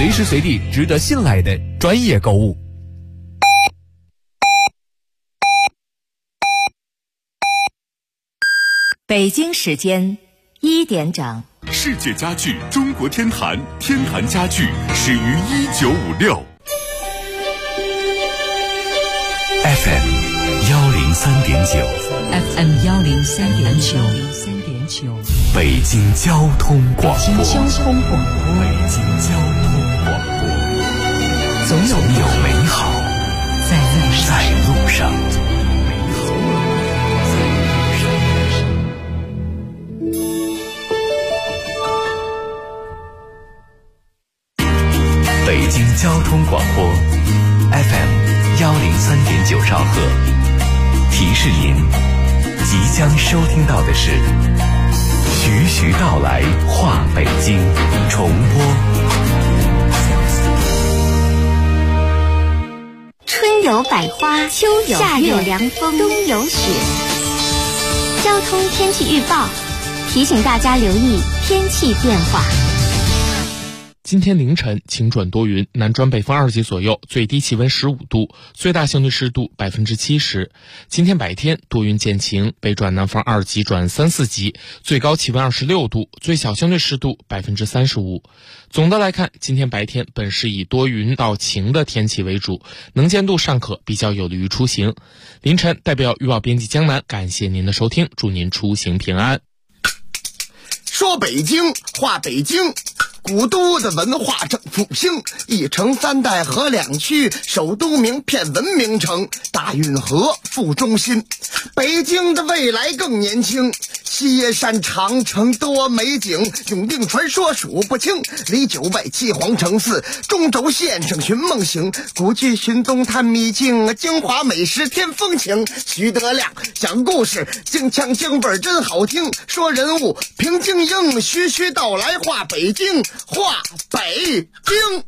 随时随地值得信赖的专业购物。 北京时间1点整。 世界家具中国天坛，天坛家具始于1956。FM 103.9 FM 103.9 北京交通广播。 北京交通广播。 总有美好在路上。北京交通广播 FM 103.9兆赫，提示您即将收听到的是徐徐道来话北京重播。 春有百花，秋有夏有凉风，冬有雪。交通天气预报提醒大家留意天气变化。 今天凌晨晴转多云，南转北风2级左右，最低气温15度，最大相对湿度70%。今天白天多云见晴，北转南风2级转3、4级，最高气温26度，最小相对湿度35%。总的来看，今天白天本是以多云到晴的天气为主，能见度尚可，比较有利于出行。凌晨代表预报编辑江南，感谢您的收听，祝您出行平安。 说北京话北京，古都的文化正复兴，一城3代河2区，首都名片文明城，大运河副中心。北京的未来更年轻，西山长城多美景，永定传说数不清，离9外7皇城4，中轴线上寻梦行，古迹寻踪探秘境，京华美食添风情。徐德亮讲故事，京腔京味真好听，说人物评京英，徐徐道来话北京，话北京。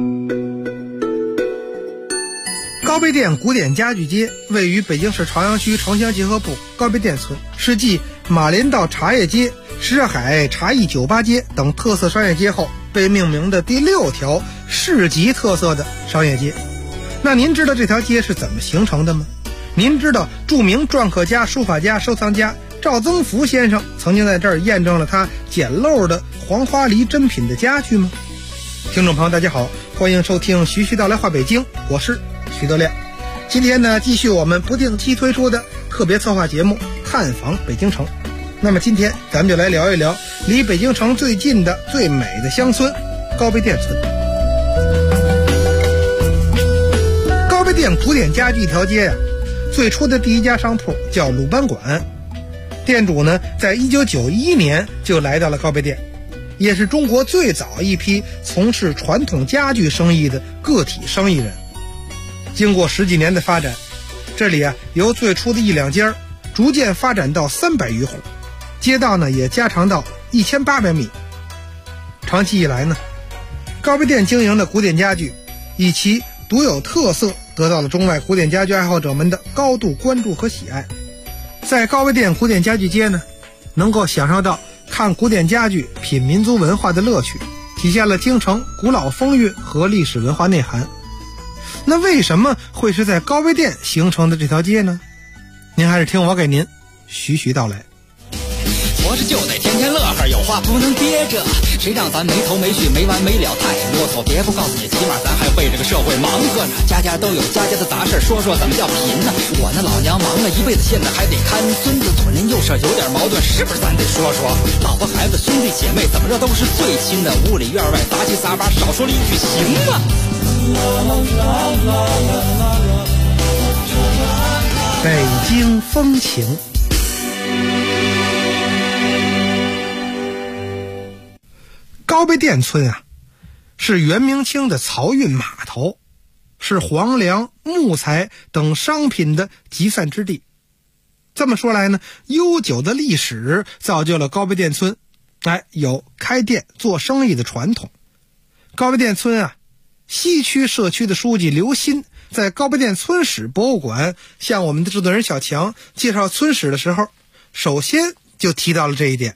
高碑店古典家具街位于北京市朝阳区城乡结合部高碑店村，是继马连道茶叶街、什刹海茶艺酒吧街等特色商业街后被命名的第6条市级特色的商业街。那您知道这条街是怎么形成的吗？您知道著名篆刻家、书法家、收藏家赵增福先生曾经在这儿验证了他简陋的黄花梨珍品的家具吗？听众朋友大家好，欢迎收听徐徐道来话北京，我是徐德亮。今天呢，继续我们不定期推出的特别策划节目探访北京城。那么今天咱们就来聊一聊离北京城最近的最美的乡村高碑店村。高碑店古典家具一条街呀，最初的第一家商铺叫鲁班馆，店主呢在1991年就来到了高碑店，也是中国最早一批从事传统家具生意的个体生意人。经过10几年的发展，这里由最初的1、2间逐渐发展到300余户，街道呢也加长到1800米。长期以来呢，高碑店经营的古典家具以其独有特色得到了中外古典家具爱好者们的高度关注和喜爱。在高碑店古典家具街呢，能够享受到看古典家具品民族文化的乐趣，体现了京城古老风韵和历史文化内涵。那为什么会是在高碑店形成的这条街呢？您还是听我给您徐徐道来。 活着就得天天乐呵，有话不能憋着，谁让咱没头没绪没完没了，太啰嗦。别不告诉你，起码咱还为这个社会忙活呢。家家都有家家的杂事，说说怎么叫贫呢？我那老娘忙了一辈子，现在还得看孙子，左邻右舍有点矛盾，是不是咱得说说？老婆孩子兄弟姐妹怎么着都是最亲的，屋里院外杂七杂八，少说了一句行吗？ 北京风情。高碑店村是元明清的漕运码头，是黄粮、木材等商品的集散之地。这么说来呢，悠久的历史造就了高碑店村有开店做生意的传统。高碑店村西区社区的书记刘鑫在高碑店村史博物馆向我们的制作人小强介绍村史的时候，首先就提到了这一点。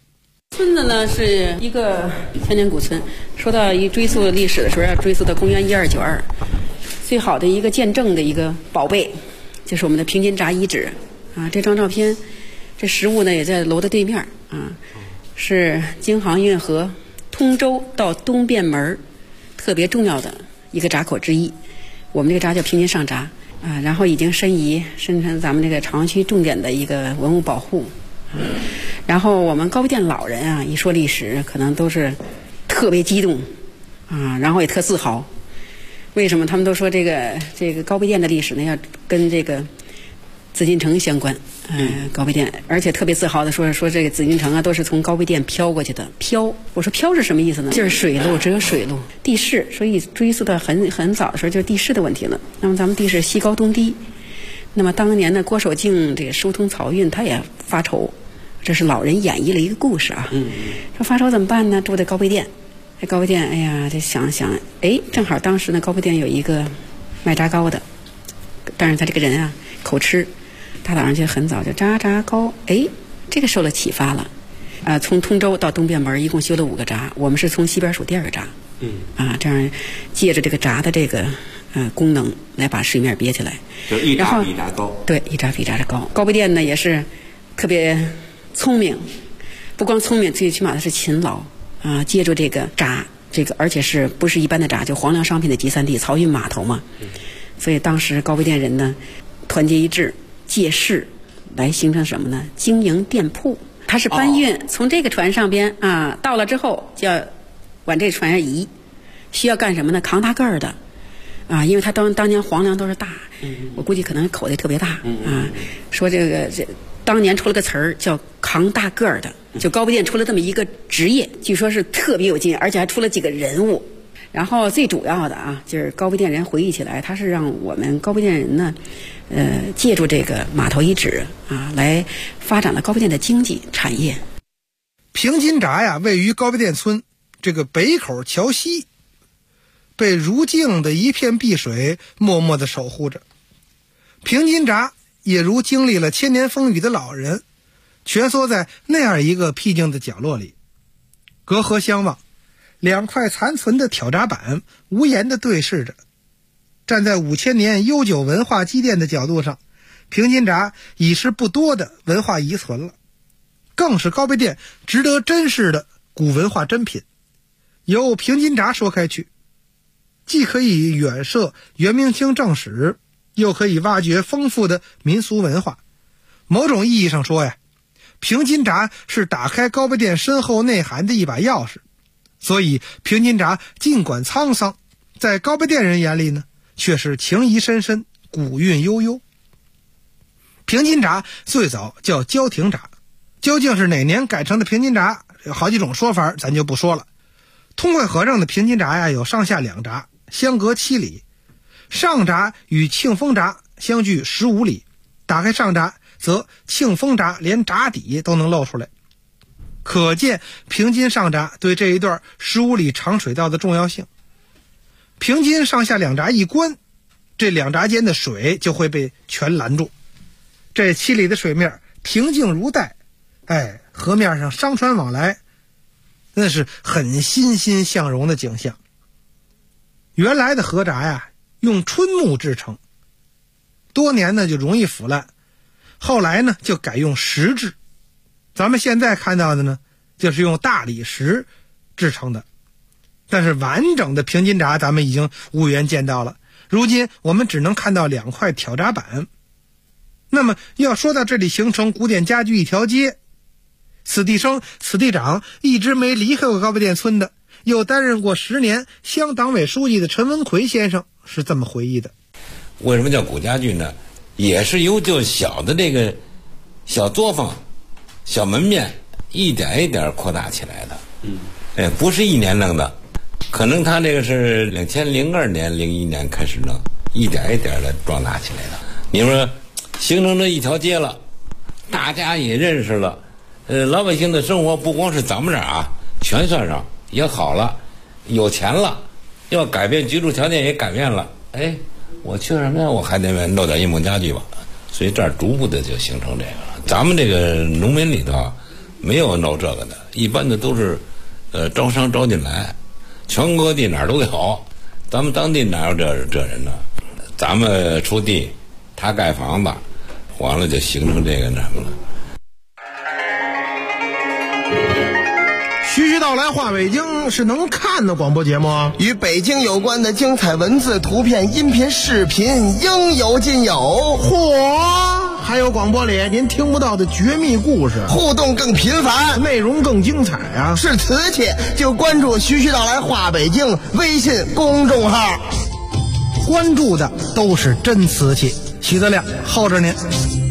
村子呢是一个千年古村，说到一追溯历史的时候，要追溯到公元1292，最好的一个见证的一个宝贝，就是我们的平津闸遗址啊。这张照片，这实物呢也在楼的对面啊，是京杭运河通州到东便门特别重要的一个闸口之一。我们这个闸叫平津上闸啊，然后已经申成咱们这个朝阳区重点的一个文物保护。然后我们高碑店老人啊，一说历史，可能都是特别激动啊，然后也特自豪。为什么？他们都说这个高碑店的历史呢，要跟这个紫禁城相关。高碑店，而且特别自豪的说这个紫禁城啊，都是从高碑店飘过去的。飘，我说飘是什么意思呢？就是水路，只有水路，地势，所以追溯到很早的时候，就是地势的问题了。那么咱们地势西高东低，那么当年的郭守敬这个疏通漕运，他也发愁。这是老人演绎了一个故事啊，说发愁怎么办呢？住在高碑店，这高碑店，哎呀，这想，哎，正好当时呢，高碑店有一个卖炸糕的，但是他这个人啊，口吃，大早上就很早就炸糕，哎，这个受了启发了，从通州到东便门一共修了5个闸，我们是从西边数第2个闸，这样借着这个闸的这个功能来把水面憋起来， 就一闸比一闸高， 对，一闸比一闸高。高碑店呢也是特别聪明，不光聪明，最起码的是勤劳啊！借助这个闸，而且是不是一般的闸，就皇粮商品的集散地，漕运码头嘛。所以当时高碑店人呢，团结一致，借势来形成什么呢？经营店铺。它是搬运，从这个船上边啊，到了之后就要往这船上移，需要干什么呢？扛大个儿的啊，因为他当年皇粮都是大，我估计可能口袋特别大啊。说这当年出了个词儿叫扛大个儿的，就高碑店出了这么一个职业，据说是特别有劲，而且还出了几个人物。然后最主要的啊，就是高碑店人回忆起来，他是让我们高碑店人呢，借助这个码头遗址啊，来发展了高碑店的经济产业。 平津闸呀，位于高碑店村这个北口桥西，被如镜的一片碧水默默地守护着。平津闸也如经历了千年风雨的老人，蜷缩在那样一个僻静的角落里，隔河相望，2块残存的挑闸板无言地对视着。站在5000年悠久文化积淀的角度上，平津闸已是不多的文化遗存了，更是高碑店值得珍视的古文化珍品。由平津闸说开去，既可以远涉元明清正史，又可以挖掘丰富的民俗文化。某种意义上说呀，平津闸是打开高碑店深厚内涵的一把钥匙。所以平津闸尽管沧桑，在高碑店人眼里呢，却是情谊深深，古韵悠悠。平津闸最早叫焦亭闸，究竟是哪年改成的平津闸，有好几种说法，咱就不说了。通惠河上的平津闸呀，有上下2闸，相隔7里。上闸与庆丰闸相距15里，打开上闸，则庆丰闸连闸底都能露出来。可见平津上闸对这一段15里长水道的重要性。平津上下2闸一关，这2闸间的水就会被全拦住。这7里的水面平静如带，河面上商船往来，那是很欣欣向荣的景象。原来的河闸呀，用春木制成，多年呢就容易腐烂，后来呢就改用石制。咱们现在看到的呢，就是用大理石制成的。但是完整的平津闸咱们已经无缘见到了，如今我们只能看到2块挑闸板。那么要说到这里形成古典家具一条街，此地生此地长，一直没离开过高碑店村的，又担任过10年乡党委书记的陈文奎先生是这么回忆的。 为什么叫古家具呢？也是由就小的这个小作坊、小门面一点一点扩大起来的。不是1年弄的，可能他这个是2002年、01年开始弄，一点一点的壮大起来的。你说形成这一条街了，大家也认识了，老百姓的生活不光是咱们这儿啊，全算上也好了，有钱了，要改变居住条件也改变了。我缺什么呀？我还得弄点硬木家具吧。所以这儿逐步的就形成这个了。咱们这个农民里头， 没有弄这个的，一般的都是招商招进来，全国各地哪儿都有，咱们当地哪有这人呢？咱们出地，他盖房子，完了就形成这个什么了。 徐徐道来话北京是能看的广播节目啊， 与北京有关的精彩文字、图片、音频、视频应有尽有。 嚯！还有广播里您听不到的绝密故事， 互动更频繁， 内容更精彩啊！ 是瓷器就关注徐徐道来话北京微信公众号， 关注的都是真瓷器。徐德亮候着您。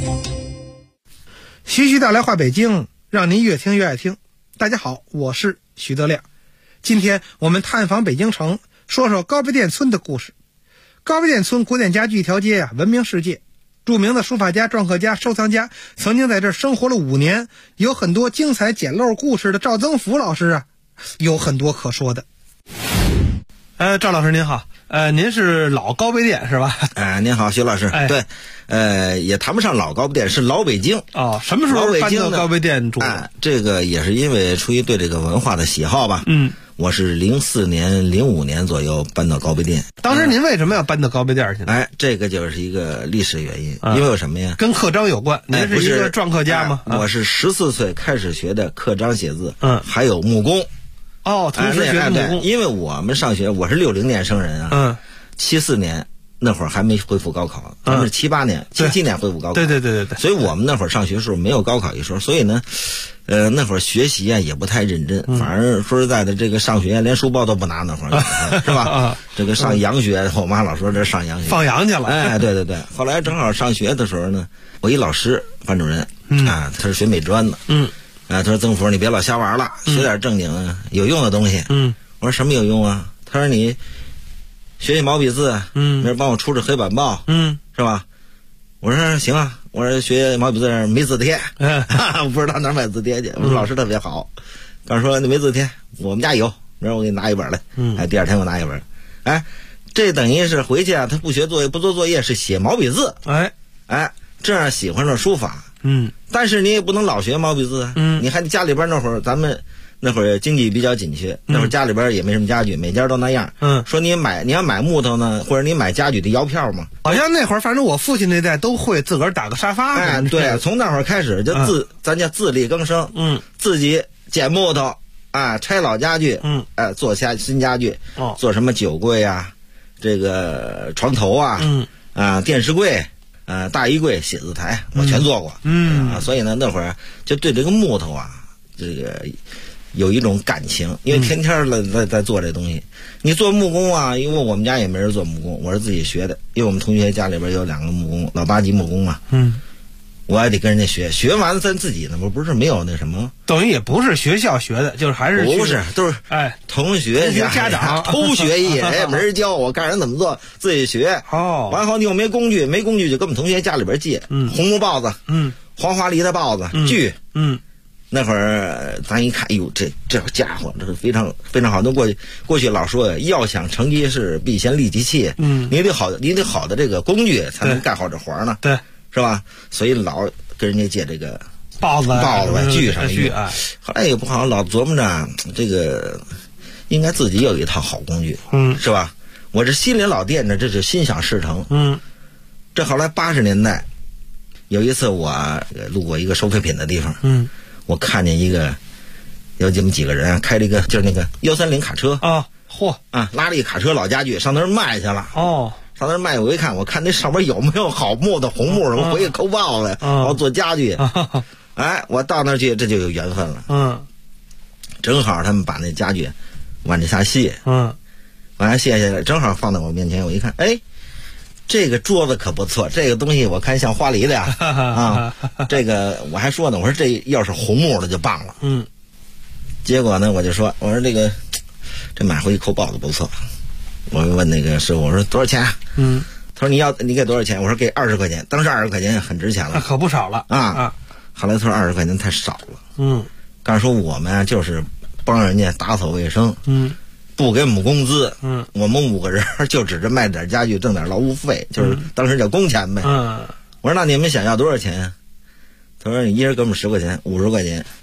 徐徐道来话北京，让您越听越爱听。大家好，我是徐德亮。今天我们探访北京城，说说高碑店村的故事。高碑店村古典家具一条街啊，闻名世界。著名的书法家、篆刻家、收藏家曾经在这儿生活了5年，有很多精彩简陋故事的赵增福老师啊，有很多可说的。赵老师您好，您是老高碑店是吧？ 您好，徐老师。对，也谈不上老高碑店，是老北京。 哦，什么时候搬到高碑店住？ 这个也是因为出于对这个文化的喜好吧。我是04年、05年左右搬到高碑店。 当时您为什么要搬到高碑店去呢？ 这个就是一个历史原因。因为有什么呀？ 跟刻章有关。您是一个篆刻家吗？ 我是14岁开始学的刻章写字，还有木工。 哦，同时学木工。 因为我们上学，我是60年生人啊。74年那会儿还没恢复高考，咱们是78年、77年恢复高考。 对。 所以我们那会儿上学时候没有高考一说，所以呢，那会儿学习啊也不太认真，反而说实在的，这个上学连书包都不拿那会儿，是吧？这个上洋学，我妈老说这上洋学， 放羊去了。 对。后来正好上学的时候呢，我一老师班主任他是学美专的，他说曾福你别老瞎玩了，学点正经有用的东西。我说什么有用啊？他说你学学毛笔字，明儿帮我出黑板报，是吧？我说行啊，我说学毛笔字没字帖，我不知道哪买字帖去。我说老师特别好，刚说那没字帖，我们家有，明儿我给你拿一本来。第二天我拿一本，这等于是回去啊，他不学作业不做作业，是写毛笔字，这样喜欢上书法。但是你也不能老学毛笔字啊，你还家里边那会儿咱们。那会儿经济比较紧缺，那会儿家里边也没什么家具，每家都那样。说你要买木头呢，或者你买家具得摇票嘛。 好像那会儿，反正我父亲那代都会自个儿打个沙发。 对，从那会儿开始就咱叫自力更生。自己捡木头拆老家具，做新家具，做什么酒柜啊，这个床头啊，电视柜。大衣柜、写字台，我全做过。所以呢，那会儿就对这个木头啊，这个有一种感情，因为天天在做这东西。你做木工啊，因为我们家也没人做木工，我是自己学的。因为我们同学家里边有2个木工，老8级木工嘛。我也得跟人家学，学完了咱自己呢，不是没有那什么， 等于也不是学校学的，就是还是不是都是同学家长偷学艺，没人教我，看人怎么做，自己学。完后你又没工具就跟我们同学家里边借，红木刨子，黄花梨的刨子，锯，那会儿咱一看，哎呦，这家伙这是非常非常好。那过去老说要想成吉事，必先利其器。你得好的这个工具才能干好这活呢。 对。 是吧？所以老跟人家借这个刨子锯上去。后来也不好，老琢磨着这个应该自己有一套好工具，是吧？我这心里老惦着，这就心想事成。这后来80年代有一次我路过一个收废品的地方，我看见有这么几个人开了一个就是那个130卡车拉了一卡车老家具上那儿卖去了。上那儿卖，我一看，我看那上面有没有好木的红木，我回去抠刨子，我做家具。我到那儿去，这就有缘分了。正好他们把那家具往这下卸，往下卸下来，正好放在我面前。我一看，这个桌子可不错，这个东西我看像花梨的呀。这个我还说呢，我说这要是红木的就棒了。结果呢，我就说，我说这买回去抠刨子不错。我问那个师傅，我说多少钱？他说你给多少钱？我说给20块钱。当时20块钱很值钱了， 可不少了后来他说20块钱太少了。刚才说我们就是帮人家打扫卫生，不给我们工资，我们5个人就指着卖点家具挣点劳务费，就是当时叫工钱呗。我说那你们想要多少钱？他说你一人给我们10块钱，50块钱。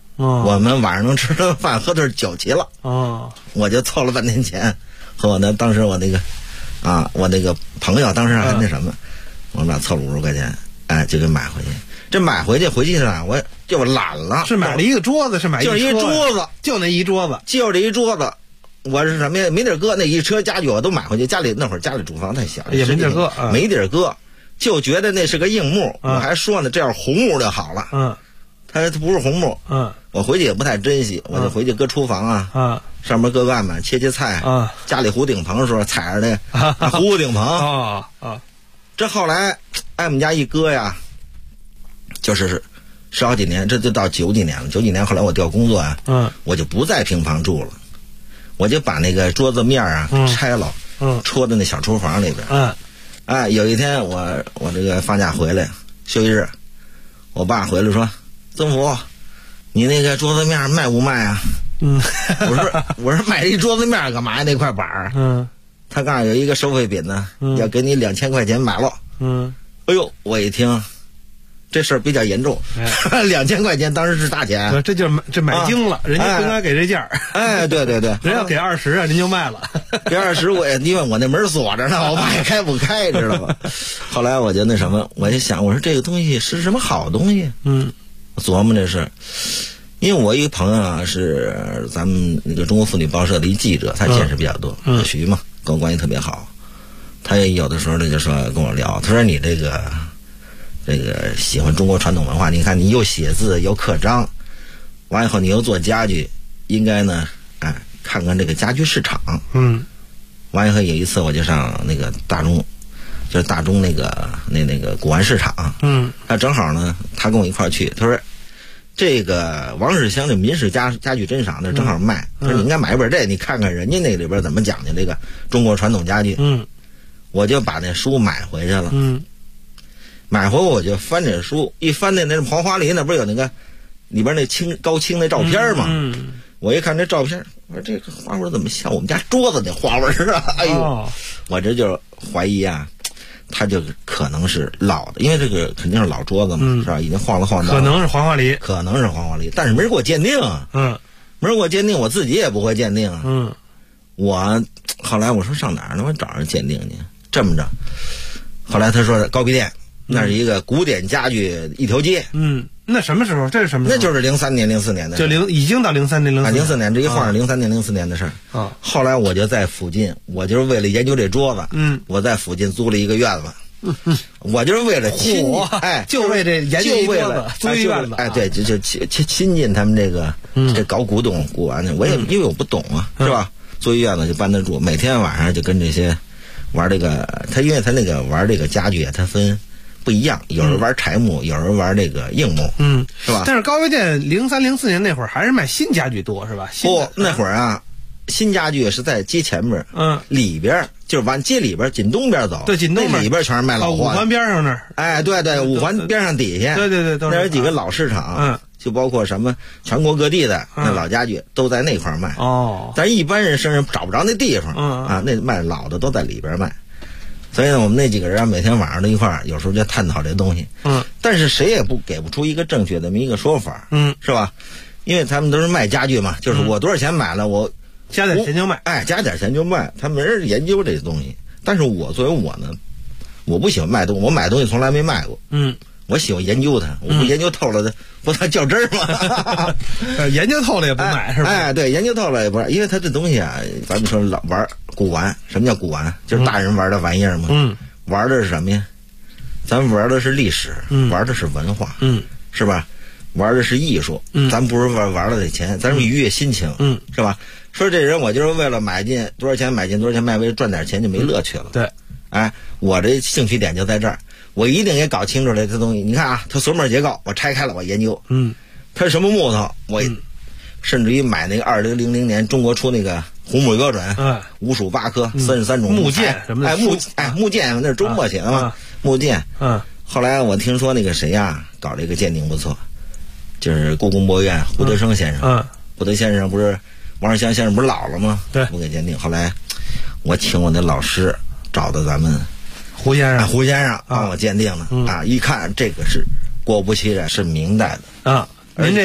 我们晚上能吃顿饭，喝顿酒齐了。我就凑了半天钱，和我当时我那个我那个朋友当时还那什么，我们俩凑了50块钱，就给买回去。这买回去呢，我就懒了。 是买了一个桌子，是买就是一桌子， 就那一桌子， 就这一桌子。我是什么呀？没地儿搁，那一车家具我都买回去。家里那会儿家里住房太小， 也没地儿搁， 没地儿搁，就觉得那是个硬木。我还说呢，这要是红木就好了。它不是红木。我回去也不太珍惜，我就回去搁厨房上面搁案板切菜家里糊顶棚的时候踩着那糊顶棚这后来挨我们家一搁呀，就是10好几年，这就到90几年了。90几年后来我调工作我就不在平房住了，我就把那个桌子面拆了，戳到那小厨房里边。有一天我这个放假回来休息日，我爸回来说：“曾福，你那个桌子面卖不卖啊？”我说卖一桌子面干嘛呀？那块板儿。他告诉有一个收废品呢，要给你2000块钱买了。哎呦，我一听这事儿比较严重，2000块钱当时是大钱。 这就是买精了，人家不应该给这价。 对，人要给20您就卖了。 给20因为我那门锁着呢，我爸也开不开，知道吧？后来我就那什么，我就想，我说这个东西是什么好东西？我琢磨这事。因为我一个朋友是咱们那个中国妇女报社的一记者，他见识比较多，徐嘛，跟我关系特别好。他也有的时候就说跟我聊，他说你这个喜欢中国传统文化，你看你又写字又刻章，完以后你又做家具，应该呢看看这个家具市场。完以后有一次我就上那个大中那个古玩市场。那正好呢他跟我一块儿去，他说这个王世襄的民事家具珍赏那正好卖，他说你应该买一本这，你看看人家那里边怎么讲究这个中国传统家具。我就把那书买回去了。买回我就翻这书，一翻那黄花梨那不是有那个里边那高清那照片吗？我一看这照片，我说这个花纹怎么像我们家桌子那花纹啊？哎呦，我这就怀疑它就可能是老的，因为这个肯定是老桌子嘛，是吧？已经晃了， 可能是黄花梨， 但是没人给我鉴定。没人给我鉴定，我自己也不会鉴定。我后来我说上哪儿呢？我找人鉴定去。这么着，后来他说高碑店那是一个古典家具一条街。 那什么时候？这是什么时候？ 那就是03年、04年的事。 已经到03年、 04年，这一晃是03年、04年的事儿。后来我就在附近，我就是为了研究这桌子，我在附近租了一个院子。我就是为了就为这研究桌子租一院子。 对，就亲近他们这搞古玩的，我也因为我不懂是吧？租一院子就搬得住，每天晚上就跟这些玩这个，因为他那个玩这个家具他分不一样，有人玩柴木，有人玩这个硬木，是吧？ 但是高碑店03、04年那会儿还是卖新家具多，是吧？ 那会儿新家具是在街前面，里边就是往街里边紧东边走， 对，紧东边里边全是卖老货。 五环边上那儿， 对，五环边上底下， 对， 那有几个老市场，就包括什么全国各地的那老家具都在那块卖。但一般人身上找不着那地方那卖老的都在里边卖。所以呢，我们那几个人每天晚上都一块儿，有时候就探讨这东西。但是谁也给不出一个正确的一个说法。是吧？因为他们都是卖家具嘛，就是我多少钱买了，我加点钱就卖。 加点钱就卖，他没人研究这东西。但是我作为我呢，我不喜欢卖东西，我买东西从来没卖过。我喜欢研究它，我不研究透了的，不它较真儿吗？ 研究透了也不买是吧？ 对，研究透了也不是，因为它这东西咱们说老玩古玩，什么叫古玩？就是大人玩的玩意儿嘛。玩的是什么呀？咱们玩的是历史，玩的是文化，是吧？玩的是艺术，咱不是玩了这钱，咱是愉悦心情，是吧？说这人我就是为了买进多少钱买进多少钱卖，为了赚点钱就没乐趣了。 对， 我这兴趣点就在这儿。我一定也搞清楚了这东西。你看它锁门结构，我拆开了，我研究。它是什么木头？我甚至于买那个2000年中国出那个红木标准，5属8科，33种木剑什么的。 木剑那是周末写的嘛？木剑。后来我听说那个谁搞这个鉴定不错，就是故宫博物院胡德生先生。胡德先生不是王世襄先生不是老了吗？ 对， 不给鉴定。后来我请我那老师找到咱们。 胡先生帮我鉴定的一看这个是果不其然是明代的您这个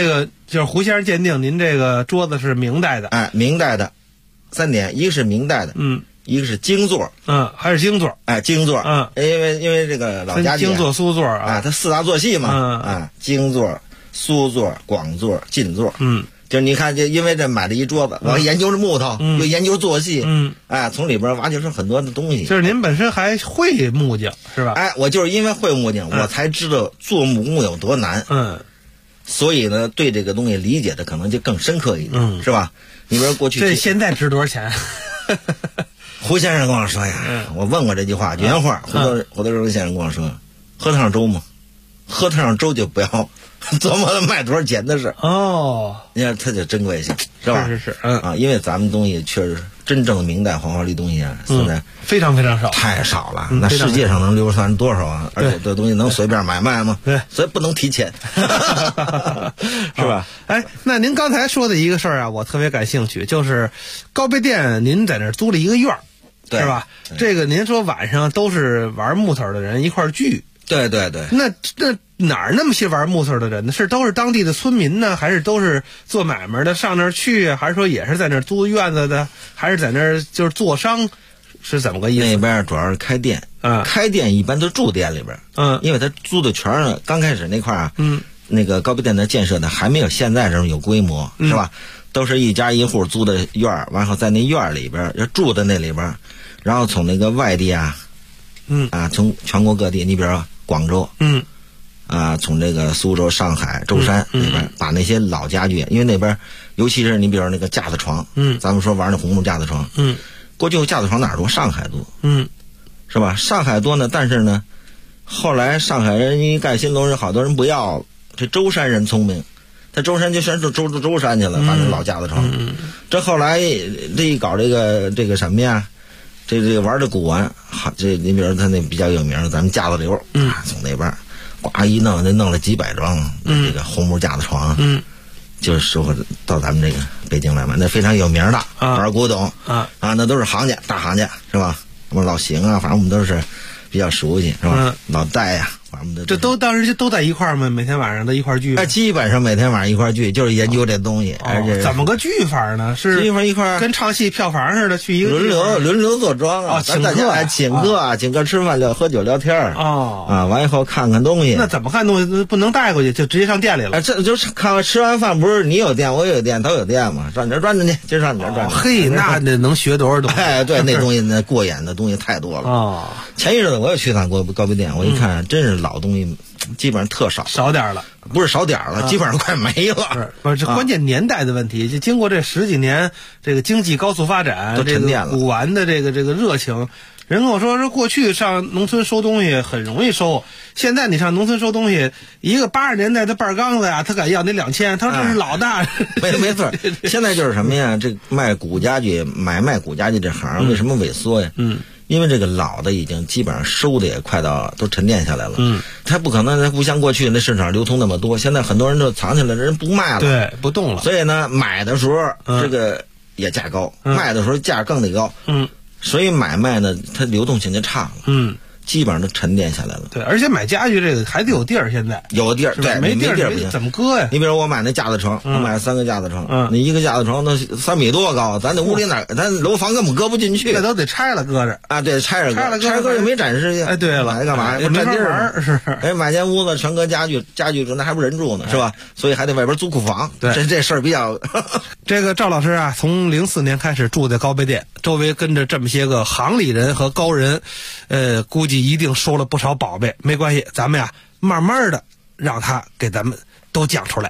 就是胡先生鉴定您这个桌子是明代的。 哎，明代的3点，一个是明代的，一个是京座， 还是京座， 哎，京座，因为这个老家具京座、苏座啊， 它4大座系嘛，京座、苏座、广座、进座，就是你看，就因为这买了一桌子，我研究着木头，又研究坐戏，哎，从里边挖掘出很多的东西。 就是您本身还会木匠是吧？ 哎，我就是因为会木匠，我才知道做木工有多难。所以呢，对这个东西理解的可能就更深刻一点，是吧？你比如过去这现在值多少钱？ 胡先生跟我说呀，我问过这句话，原话，胡德荣先生跟我说，喝得上粥吗？喝得上粥就不要琢磨卖多少钱的事。你看它就珍贵性，是吧？ 是， 因为咱们东西确实真正明代黄花梨东西啊，现在非常非常少， 太少了。那世界上能流传多少啊？而且这东西能随便买卖吗？ 对， 所以不能提钱，是吧？ 哎，那您刚才说的一个事儿啊，我特别感兴趣，就是高碑店，您在那儿租了一个院儿，是吧？这个您说晚上都是玩木头的人一块儿聚。 对， 那哪儿那么些玩木头的人呢？都是当地的村民呢，还是都是做买卖的上那儿去啊？还是说也是在那儿租院子的？还是在那儿就是做商？是怎么个意思？ 那边主要是开店，开店一般都住店里边，因为他租的全是刚开始那块儿，那个高碑店的建设的还没有现在这种有规模，是吧？都是一家一户租的院儿，完后在那院儿里边要住在那里边，然后从那个外地啊，从全国各地，你比如说广州，从这个苏州、上海、舟山那边，把那些老家具，因为那边尤其是你比如那个架子床，咱们说玩那红木架子床，过去架子床哪儿多？上海多，是吧？上海多呢，但是呢，后来上海人一盖新楼，人好多人不要，这舟山人聪明，他舟山就选舟山去了，把那老架子床，这后来这一搞这个什么呀？这个玩的古玩，好，这你比如他那比较有名的，咱们架子流，从那边呱一弄，就弄了几百桩这个红木架子床，就是说到咱们这个北京来嘛，那非常有名的玩古董那都是行家，大行家是吧？什么老邢啊，反正我们都是比较熟悉，是吧？老戴呀，反正我们这都当时就都在一块儿吗？每天晚上都一块儿聚？ 基本上每天晚上一块儿聚，就是研究这东西。而且怎么个聚法呢？是一块儿跟唱戏票房似的，去一个轮流坐庄啊， 请客， 请客吃饭喝酒聊天完以后看看东西。 那怎么看东西？不能带过去，就直接上店里了。 这就是看吃完饭，不是你有店，我有店，都有店嘛，上你这转转去，就上你这转。 嘿，那能学多少东西？ 对，那东西那过眼的东西太多了前一阵子我也去趟高碑店，我一看，真是老东西。基本上特少点了， 不是少点了，基本上快没了。 不是这关键年代的问题，就经过这10几年，这个经济高速发展， 都沉淀了。 古玩的这个热情，人跟我说过去上农村收东西很容易收，现在你上农村收东西，一个80年代的半缸子呀，他敢要那2000，他说这是老大。 没错，现在就是什么呀？这卖古家具、卖古家具这行为什么萎缩呀？因为这个老的已经基本上收的也快到都沉淀下来了，它不可能它不像过去那市场流通那么多，现在很多人都藏起来，人不卖了， 对，不动了。 所以呢，买的时候这个也价高，卖的时候价更得高，所以买卖呢它流动性就差了，基本上都沉淀下来了。 对，而且买家具这个还得有地儿，现在有地儿，对， 没地儿不行， 怎么搁呀？ 你比如我买那架子床，我买3个架子床，你一个架子床都3米多高，咱那屋里咱楼房根本搁不进去， 那都得拆了搁着啊。对，拆了搁又没展示去。 哎，对了， 买干嘛？ 没法玩是。 哎，买间屋子全搁家具那还不人住呢，是吧？所以还得外边租库房。 对， 这事儿比较。 这个赵老师啊，从04年开始住在高碑店，周围跟着这么些个行里人和高人，估计一定收了不少宝贝。没关系，咱们呀慢慢的让他给咱们都讲出来。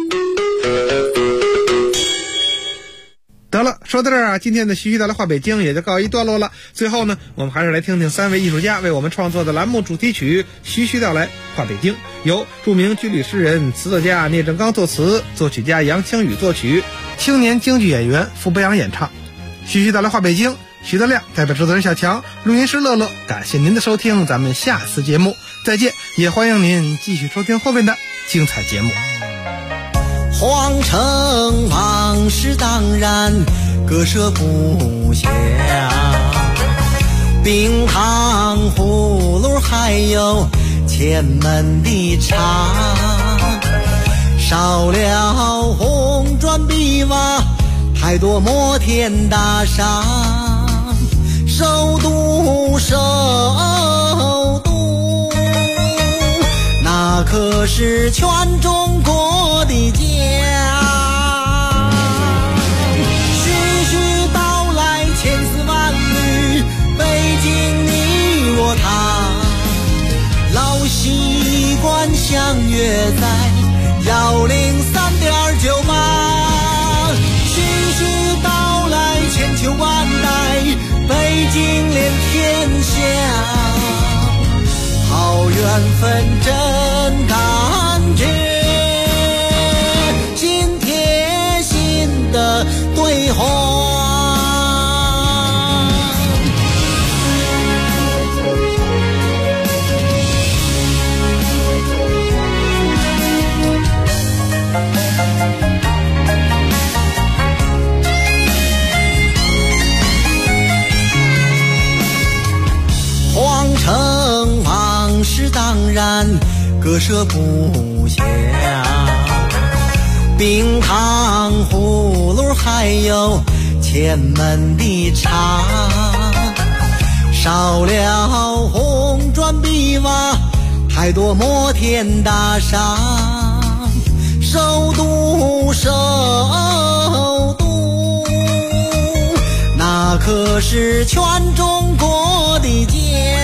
得了，说到这儿啊，今天的徐徐带来话北京也就告一段落了。最后呢，我们还是来听听3位艺术家为我们创作的栏目主题曲《徐徐道来话北京》，由著名军旅诗人、词作家聂正刚作词，作曲家杨清宇作曲，青年京剧演员傅博阳演唱。徐徐道来话北京，徐德亮代表制作人小强，录音师乐乐，感谢您的收听，咱们下次节目再见，也欢迎您继续收听后面的精彩节目。 皇城往事当然割舍不下，冰糖葫芦还有前门的茶， 少了红砖碧瓦，太多摩天大厦。首都，首都，那可是全中国的家。徐徐道来千丝万缕，北京你我他，老习惯相约在103.98。徐徐道来千秋万代，北京连天下，好缘分真感觉，心贴心的对话。皇城往事当然割舍不下，冰糖葫芦还有前门的茶，少了红砖碧瓦，太多摩天大厦。首都，首都，那可是全中国的家。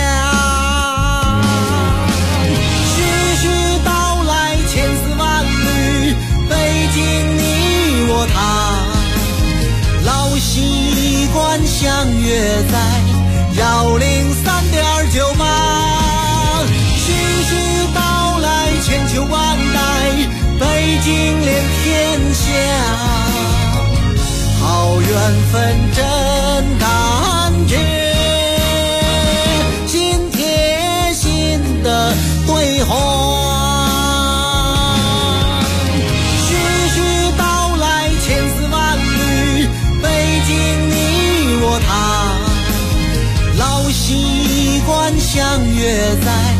徐徐道来千丝万缕，北京你我他，老习惯相约在103.98。徐徐道来千秋万代，北京连天下，好缘分真感觉，心贴心的对话。徐徐道来千丝万缕，北京你我他，老习惯相约在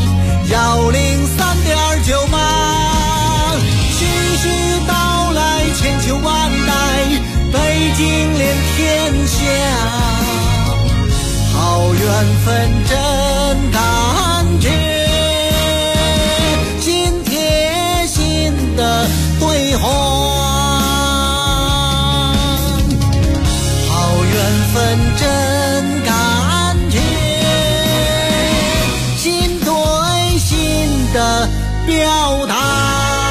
103.98。徐徐道来千秋万代，北京连天下，好缘分真感觉，心贴心的对话。好缘分真感觉，心对心的表达。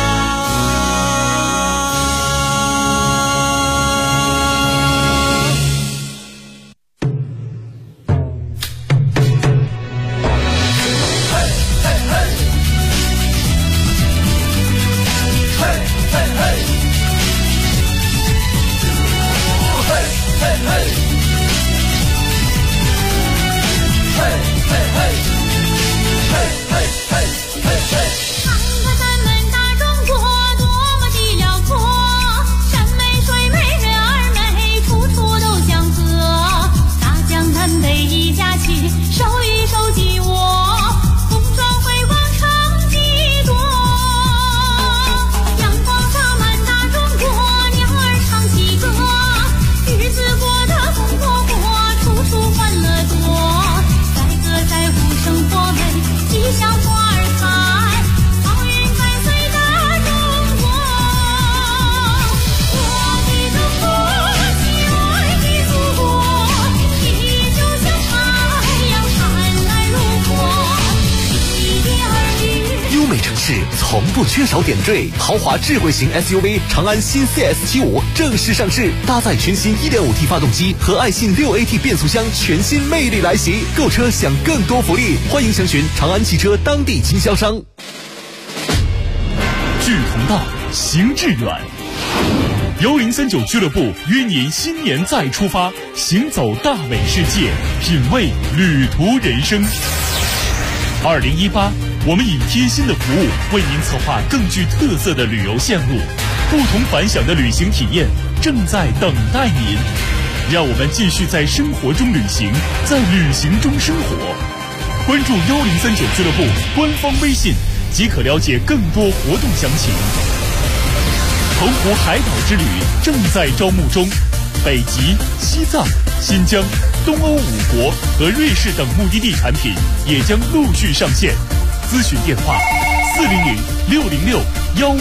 从不缺少点缀，豪华智慧型 SUV 长安新 CS75 正式上市，搭载全新 1.5T 发动机和爱信 6AT 变速箱，全新魅力来袭。购车享更多福利，欢迎详询长安汽车当地经销商。 志同道，行致远。1039俱乐部约您新年再出发，行走大美世界，品味旅途人生。2018，我们以贴心的服务为您策划更具特色的旅游线路，不同凡响的旅行体验正在等待您。让我们继续在生活中旅行，在旅行中生活。关注1039俱乐部官方微信，即可了解更多活动详情。 澎湖海岛之旅正在招募中，北极、西藏、新疆、东欧5国和瑞士等目的地产品也将陆续上线。咨询电话：400-606-1